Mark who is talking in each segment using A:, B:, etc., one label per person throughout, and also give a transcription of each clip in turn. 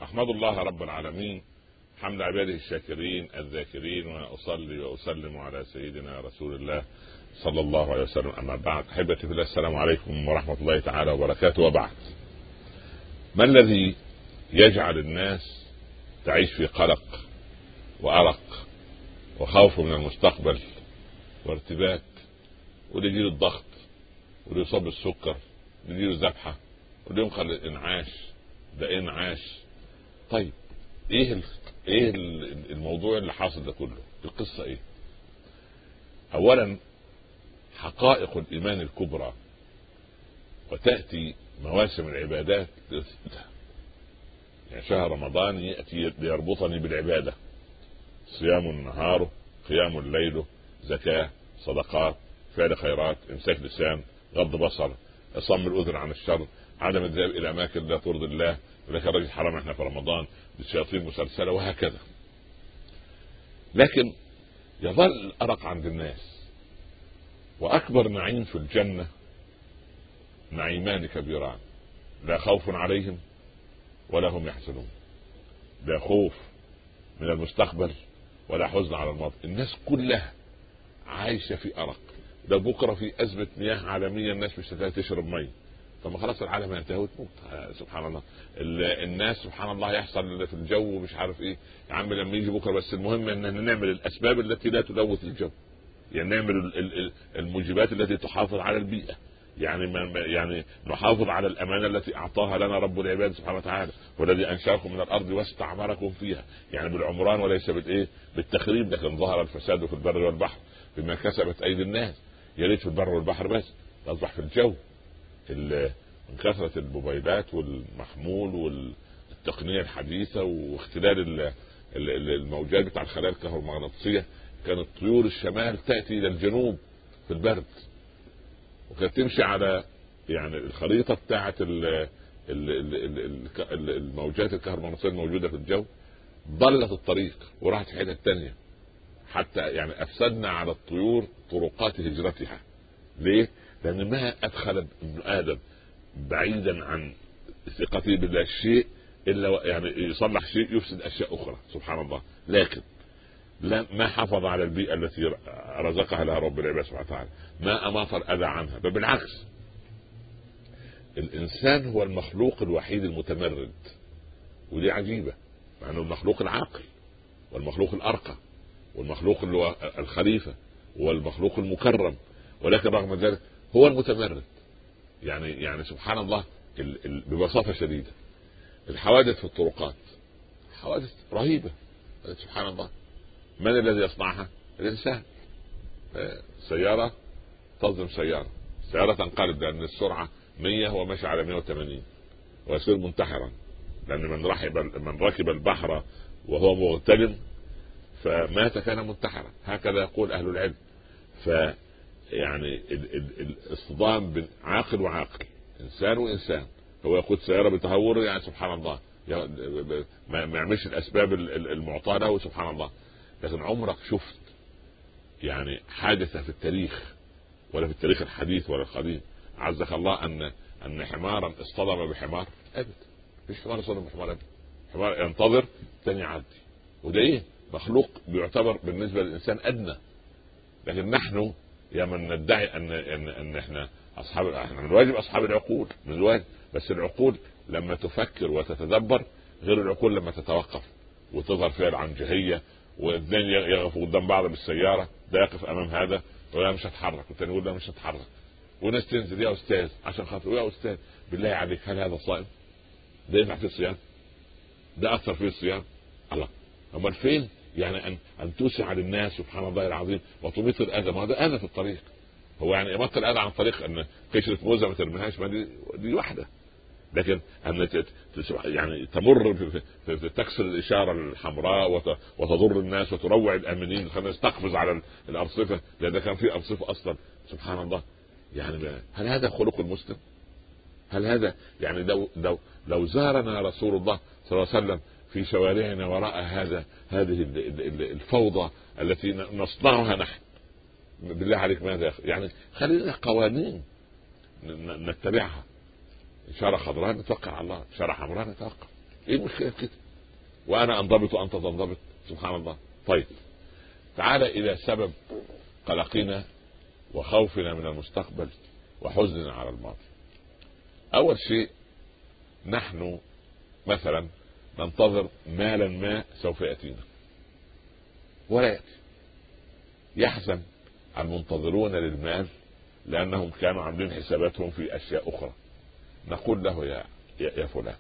A: أحمد الله رب العالمين حمد عباده الشاكرين الذاكرين، وأصلي وأسلم على سيدنا رسول الله صلى الله عليه وسلم. أما بعد، أحبتي في الله، السلام عليكم ورحمة الله تعالى وبركاته. وبعد، ما الذي يجعل الناس تعيش في قلق وأرق وخوف من المستقبل وارتباك، واللي يجيله الضغط، واللي يصاب بالسكر، واللي يجيله الذبحة، واللي ينقل الإنعاش ده إنعاش؟ طيب ايه الموضوع اللي حاصل ده كله؟ القصة ايه؟ اولا، حقائق الايمان الكبرى، وتأتي مواسم العبادات لتثبتها. يعني شهر رمضان يأتي ليربطني بالعبادة، صيام النهار، قيام الليل، زكاة، صدقات، فعل خيرات، امساك لسان، غض بصر، صم الاذن عن الشر، عدم الذهاب الى اماكن لا ترضي الله، ولكن الرجل حرام احنا في رمضان، بالشياطين مسلسله، وهكذا. لكن يظل الارق عند الناس. واكبر نعيم في الجنه نعيمان كبيران، لا خوف عليهم ولا هم يحزنون. لا خوف من المستقبل ولا حزن على الماضي. الناس كلها عايشه في ارق. ده بكره في ازمه مياه عالميه، الناس مش هتلاقي تشرب ميه. طب ما خلاص العالم ينتهي وتموت. سبحان الله. الناس سبحان الله يحصل في الجو مش عارف ايه. يا عم لما يجي بكره، بس المهم ان نعمل الاسباب التي لا تلوث الجو، يعني نعمل الموجبات التي تحافظ على البيئه، يعني نحافظ على الامانه التي اعطاها لنا رب العباد سبحانه وتعالى، والذي انشاكم من الارض واستعمركم فيها، يعني بالعمران وليس بالتخريب. لكن ظهر الفساد في البر والبحر بما كسبت ايدي الناس. يا ريت في البر والبحر بس، تصبح في الجو. من كثرة الموبايلات والمحمول والتقنية الحديثة واختلال الموجات بتاع الخلايا الكهرومغناطيسية، كانت طيور الشمال تأتي إلى الجنوب في البرد، وكانت تمشي على يعني الخريطة بتاعة الموجات الكهرومغناطيسية الموجودة في الجو، ضلت الطريق وراحت في حتة تانية، حتى يعني أفسدنا على الطيور طرقات هجرتها. ليه؟ لأن ما أدخل ابن آدم بعيدا عن ثقته بالله شيء إلا يعني يصلح شيء يفسد أشياء أخرى، سبحان الله. لكن ما حافظ على البيئة التي رزقها لها رب العباد سبحانه وتعالى، ما أماط الأذى عنها، بل بالعكس. الإنسان هو المخلوق الوحيد المتمرد، ودي عجيبة، مع أنه المخلوق العاقل والمخلوق الأرقى والمخلوق الخليفة والمخلوق المكرم، ولكن رغم ذلك هو المتمرد. يعني سبحان الله. ببساطة شديدة، الحوادث في الطرقات حوادث رهيبة، سبحان الله. من الذي يصنعها؟ الإنسان. سيارة تصدم سيارة تنقلب، لأن السرعة 100 هو ماشي على 180 ويصير منتحرا، لأن من ركب البحر وهو مغتنم فمات كان منتحرا، هكذا يقول أهل العلم. يعني الاصطدام بين عاقل وعاقل، انسان وانسان. هو يقود سياره بتهور، يعني سبحان الله، ما يعملش الاسباب المعطاه له، سبحان الله. لكن عمرك شفت يعني حادثه في التاريخ، ولا في التاريخ الحديث ولا القديم، عزك الله، ان حمارا اصطدم بحمار؟ ابدا، مفيش حمار اصطدم بحمار ابدا. حمار ينتظر تاني يعدي، وده ايه؟ مخلوق بيعتبر بالنسبه للانسان ادنى. لكن نحن يا من ندعي ان احنا احنا من الواجب اصحاب العقول، من الواجب، بس العقول لما تفكر وتتدبر غير العقول لما تتوقف وتظهر فيها العنجهيه، واثنين يقفوا قدام بعض بالسياره، ده يقف امام هذا ولا مش هتحرك، والثاني يقول لا مش هتحرك، وناس تنزل يا استاذ عشان خاطر يا استاذ بالله عليك، هل هذا صائم؟ ده ينفع في الصيام؟ ده اثر فيه الصيام؟ الله، امال فين يعني ان توسع للناس سبحان الله العظيم وتميط الاذى؟ ما هذا اذى في الطريق. هو يعني اماط الاذى عن الطريق ان قشره موزه ما ترميهاش، ما دي واحده. لكن ان يعني تمر في تكسر الاشاره الحمراء وتضر الناس وتروع الامنين، خلينا نستقفز على الارصفه، لان كان في ارصفه اصلا، سبحان الله. يعني هل هذا خلق المسلم؟ هل هذا يعني لو زارنا رسول الله صلى الله عليه وسلم في شوارعنا وراء هذه الفوضى التي نصنعها نحن، بالله عليك ماذا يعني؟ خلينا قوانين نتبعها. إشارة خضراء نتوقع على الله، إشارة حمراء نتوقع. ايه المشكله كده؟ وانا انضبط وانت تنضبط، سبحان الله. طيب تعال الى سبب قلقنا وخوفنا من المستقبل وحزننا على الماضي. اول شيء، نحن مثلا ننتظر مالا ما سوف ياتينا ولا ياتي. يحزن المنتظرون للمال لانهم كانوا عاملين حساباتهم في اشياء اخرى. نقول له يا فلان،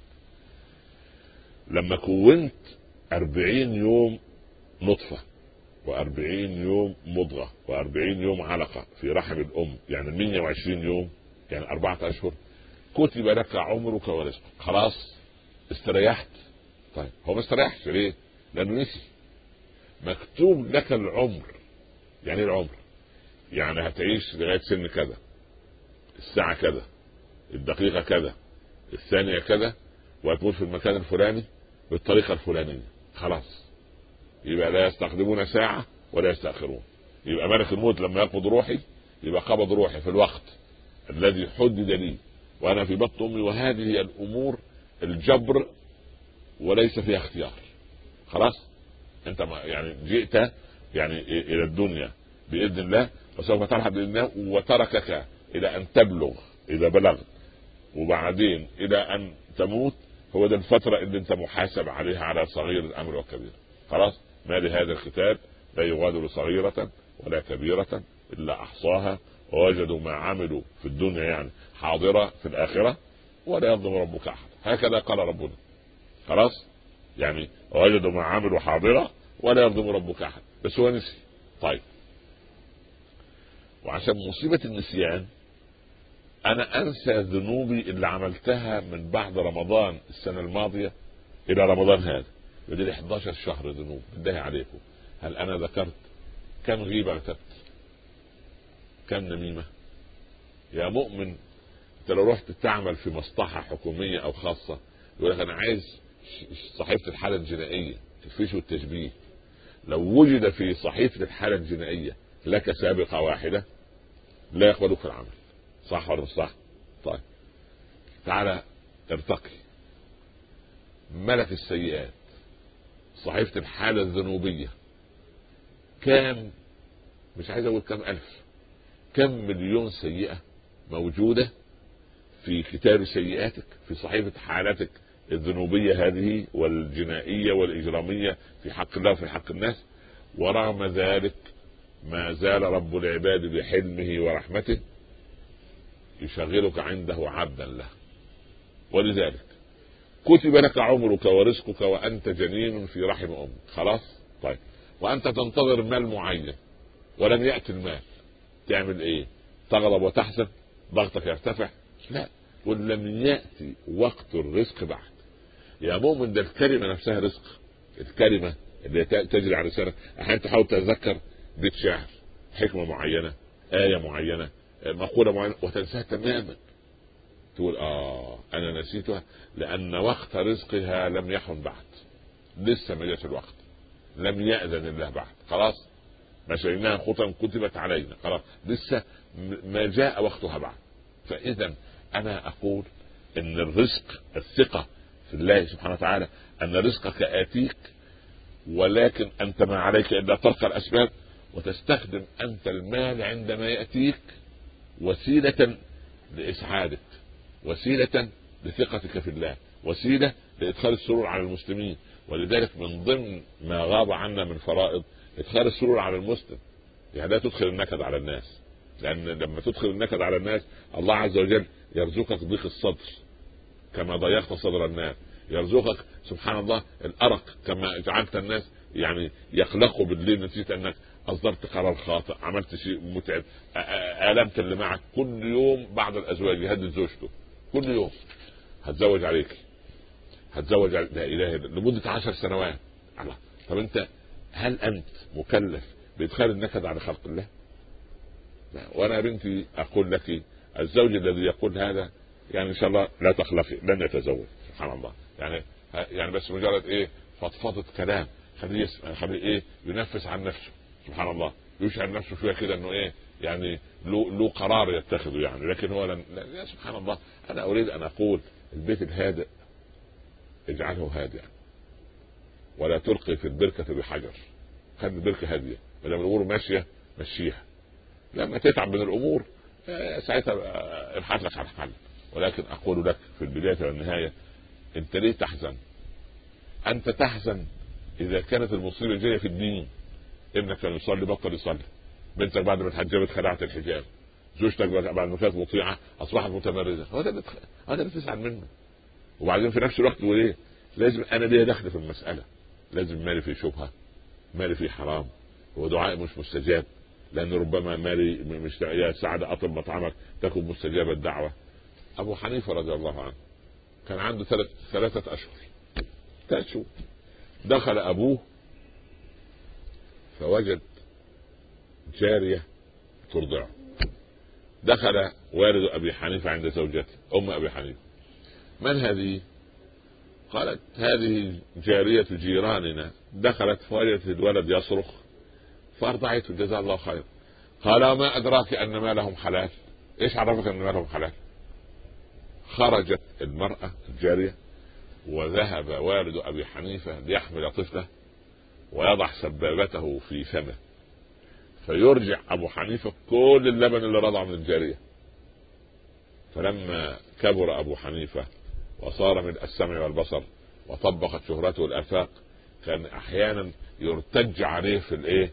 A: لما كونت 40 يوم نطفة و40 يوم مضغة و40 يوم علقة في رحم الأم، يعني 120 يوم، يعني 4 أشهر، كتب لك عمرك ورزقك. خلاص استريحت. طيب هو ما استريحش ليه؟ لأنه نسي. مكتوب لك العمر. يعني ايه العمر؟ يعني هتعيش لغاية سن كذا، الساعة كذا، الدقيقة كذا، الثانية كذا، وهتموت في المكان الفلاني بالطريقة الفلانية. خلاص، يبقى لا يستقدمون ساعة ولا يستأخرون. يبقى ملك الموت لما يقبض روحي يبقى قبض روحي في الوقت الذي حدد لي وانا في بطن امي، وهذه هي الامور الجبر وليس فيها اختيار. خلاص، انت يعني جئت يعني الى الدنيا باذن الله، وسوف ترحل باذن الله، وتركك الى ان تبلغ اذا بلغت، وبعدين الى ان تموت. هو ده الفترة اللي انت محاسب عليها على صغير الامر وكبير. خلاص، ما لهذا الكتاب لا يغادر صغيرة ولا كبيرة الا احصاها ووجدوا ما عملوا في الدنيا يعني حاضرة في الاخرة ولا يظلم ربك احد. هكذا قال ربنا. خلاص، يعني ووجدوا ما عملوا حاضرة ولا يظلم ربك احد، بس هو نسي. طيب، وعشان مصيبة النسيان انا انسى ذنوبي اللي عملتها من بعد رمضان السنة الماضية الى رمضان هذا، بدي 11 شهر ذنوب. بالله عليكم، هل انا ذكرت كم غيبة كتبت؟ كم نميمة؟ يا مؤمن، انت لو رحت تعمل في مصلحة حكومية او خاصة يقول لك انا عايز صحيفة الحالة الجنائية، الفيش والتشبيه. لو وجد في صحيفة الحالة الجنائية لك سابقة واحدة لا يقبلوك في العمل. صح ولا مش صح؟ طيب تعالى ارتقي. ملك السيئات، صحيفة الحالة الذنوبية، كم، مش عايز اقول كم الف، كم مليون سيئة موجودة في كتاب سيئاتك، في صحيفة حالاتك الذنوبية هذه والجنائية والإجرامية في حق الله وفي حق الناس. ورغم ذلك ما زال رب العباد بحلمه ورحمته يشغلك عنده عبدا له. ولذلك كتب لك عمرك ورزقك وأنت جنين في رحم أمك. خلاص، طيب، وأنت تنتظر مال معين ولم يأتي المال، تعمل إيه؟ تغضب وتحزن؟ ضغطك يرتفع؟ لا، ولم يأتي وقت الرزق بعد. يا مؤمن، ده الكلمة نفسها رزق. الكلمة اللي تجري على لسانك، أحيانا تحاول تتذكر بيت شعر، حكمة معينة، آية معينة، مقولة معينة، وتنساها تماما. تقول أنا نسيتها لأن وقت رزقها لم يحن بعد. لسه ما جاءش الوقت، لم يأذن الله بعد. خلاص، ما شئناها خطا كتبت علينا. خلاص، لسه ما جاء وقتها بعد. فإذا أنا أقول إن الرزق، الثقة في الله سبحانه وتعالى أن رزقك آتيك، ولكن أنت ما عليك إلا ترك الأسباب وتستخدم أنت المال عندما يأتيك وسيلة لإسعادك، وسيلة لثقتك في الله، وسيلة لإدخال السرور على المسلمين. ولذلك من ضمن ما غاب عنا من فرائض إدخال السرور على المسلم. يعني لا تدخل النكد على الناس، لأن لما تدخل النكد على الناس الله عز وجل يرزقك ضيق الصدر كما ضيقت صدر الناس، يرزقك سبحان الله الأرق كما جعلت الناس يعني يقلقوا بالليل نتيجة أنك أصدرت قرار خاطئ، عملت شيء متعب، آلمت اللي معك. كل يوم بعض الأزواج يهدد زوجته، كل يوم هتزوج عليك، هتزوج عليك، لا إله إلا لمدة 10 سنوات. الله، طب أنت هل أنت مكلف بإدخال النكد على خلق الله؟ لا. وأنا بنتي أقول لك الزوج الذي يقول هذا يعني إن شاء الله لا تخلقي، لن يتزوج. سبحان الله. يعني بس مجرد إيه، فضفضة كلام، خليه ينفس عن نفسه. سبحان الله، يشعر نفسه شويه كده انه ايه، يعني له قرار يتخذه يعني، لكن هو يا سبحان الله. انا اريد ان اقول البيت الهادئ اجعله هادئا ولا تلقي في البركة بحجر، خلي البركة هادية، ولما الامور ماشية مشيها. لما تتعب من الامور ساعتها ابحث لك عن حل. ولكن اقول لك في البداية والنهاية، انت ليه تحزن؟ انت تحزن اذا كانت المصيبة جاية في الدين. ابنك كان يصلي بطل يصلي، بنتك بعد ما اتحجبت خلعت الحجاب، زوجتك بعد ما كانت مطيعة اصبحت متمردة. هذا اللي تزعل منه. وبعدين في نفس الوقت وليه لازم انا ليه دخل في المسألة؟ لازم مالي في شبهة، مالي في حرام، ودعاء مش مستجاب، لان ربما مالي مش يا سعد اطب مطعمك تكون مستجاب الدعوة. ابو حنيفة رضي الله عنه كان عنده 3 أشهر 3 شهور، دخل ابوه فوجد جارية ترضعه. دخل والد ابي حنيفة عند زوجته ام ابي حنيفة، من هذه؟ قالت هذه جارية جيراننا، دخلت فوجدت الولد يصرخ فارضعته جزاه الله خير. قال ما ادراك ان مالهم حلال؟ ايش عرفك ان مالهم حلال؟ خرجت المرأة الجارية وذهب والد ابي حنيفة ليحمل طفله ويضع سبابته في فمه، فيرجع ابو حنيفة كل اللبن اللي رضع من الجارية. فلما كبر ابو حنيفة وصار من السمع والبصر وطبقت شهرته الافاق، كان احيانا يرتج عليه في الايه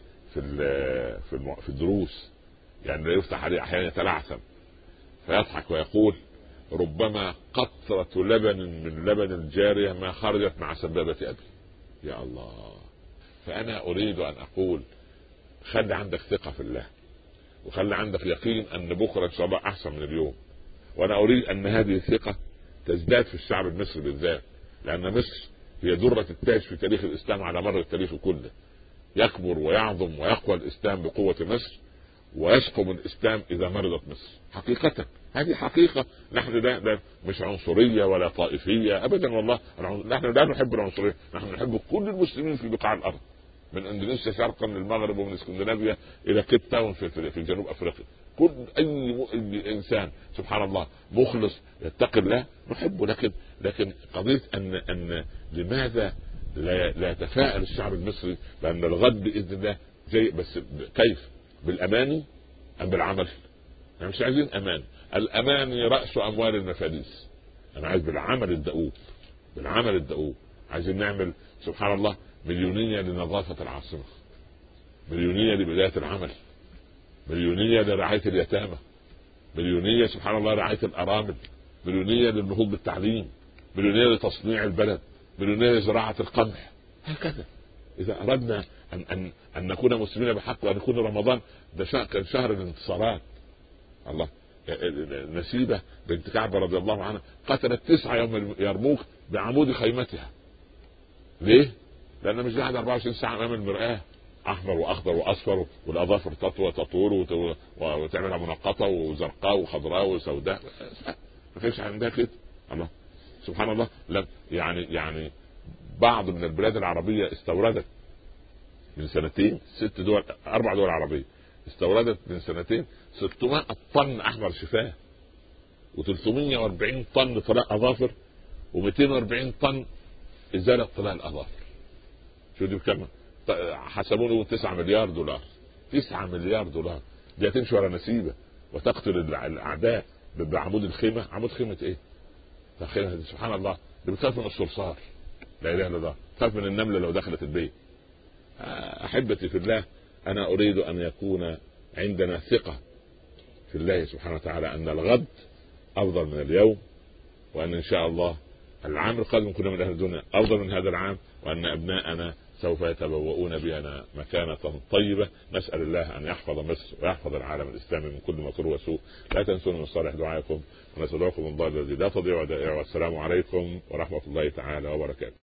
A: في الدروس، يعني لا يفتح عليه، احيانا يتلعثم فيضحك ويقول ربما قطرة لبن من لبن الجارية ما خرجت مع سبابة ابي. يا الله. فانا اريد ان اقول خلي عندك ثقة في الله، وخلي عندك يقين ان بكرة ان شاء الله احسن من اليوم. وانا اريد ان هذه الثقة تزداد في الشعب المصري بالذات، لان مصر هي درة التاج في تاريخ الاسلام على مر التاريخ كله. يكبر ويعظم ويقوى الاسلام بقوة مصر، ويسقم الاسلام اذا مرضت مصر. حقيقة هذه حقيقة. نحن لا مش عنصرية ولا طائفية ابدا، والله نحن لا نحب العنصرية، نحن نحب كل المسلمين في بقاع الارض، من اندونيسيا شرقا للمغرب ومن اسكندنافيا الى كيب تاون في جنوب افريقيا. كل اي انسان سبحان الله مخلص يتقي الله نحبه. لكن قضيه ان لماذا لا يتفاءل الشعب المصري بان الغد باذن الله جاي؟ بس كيف؟ بالاماني ام بالعمل؟ احنا مش عايزين امان، الاماني راس اموال المفاليس. انا عايز بالعمل الدؤوب، بالعمل الدؤوب. عايزين نعمل سبحان الله مليونية لنظافة العاصمة، مليونية لبداية العمل، مليونية لرعاية اليتامى، مليونية سبحان الله رعاية الأرامل، مليونية للنهوض بالتعليم، مليونية لتصنيع البلد، مليونية لزراعة القمح. هكذا إذا أردنا أن نكون مسلمين بحق، وأن يكون رمضان ده كان شهر الانتصارات. الله. نسيبة بنت كعب رضي الله عنها قتلت 9 يوم يرموك بعمود خيمتها. ليه؟ لأن مش قاعد 24 ساعة أمام المرآة أحمر وأخضر وأصفر والأظافر تطول وتعملها منقطة وزرقاء وخضراء وسوداء، ما فيش عندها كده. الله سبحان الله. لم يعني بعض من البلاد العربية استوردت من سنتين 4 دول عربية استوردت من سنتين 600 طن أحمر شفاه، و340 طن طلاء أظافر، و240 طن إزالة طلاء الأظافر. شو دي بكم؟ حسبونه 9 مليار دولار. 9 مليار دولار دي هتمشي ورا نسيبة وتقتل الأعداء بعمود الخيمة. عمود خيمة إيه؟ سبحان الله. دي بتخاف من الصرصار، لا إله إلا الله، تخاف من النملة لو دخلت البيت. أحبتي في الله، أنا أريد أن يكون عندنا ثقة في الله سبحانه وتعالى أن الغد أفضل من اليوم، وأن إن شاء الله العام القادم كنا من أهل الدنيا أفضل من هذا العام، وأن أبناءنا سوف يتبوؤون بنا مكانة طيبة. نسأل الله أن يحفظ مصر ويحفظ العالم الإسلامي من كل مكروه وسوء. لا تنسون من صالح دعائكم، ونستودعكم الله الذي لا تضيع ودائعه. والسلام عليكم ورحمة الله تعالى وبركاته.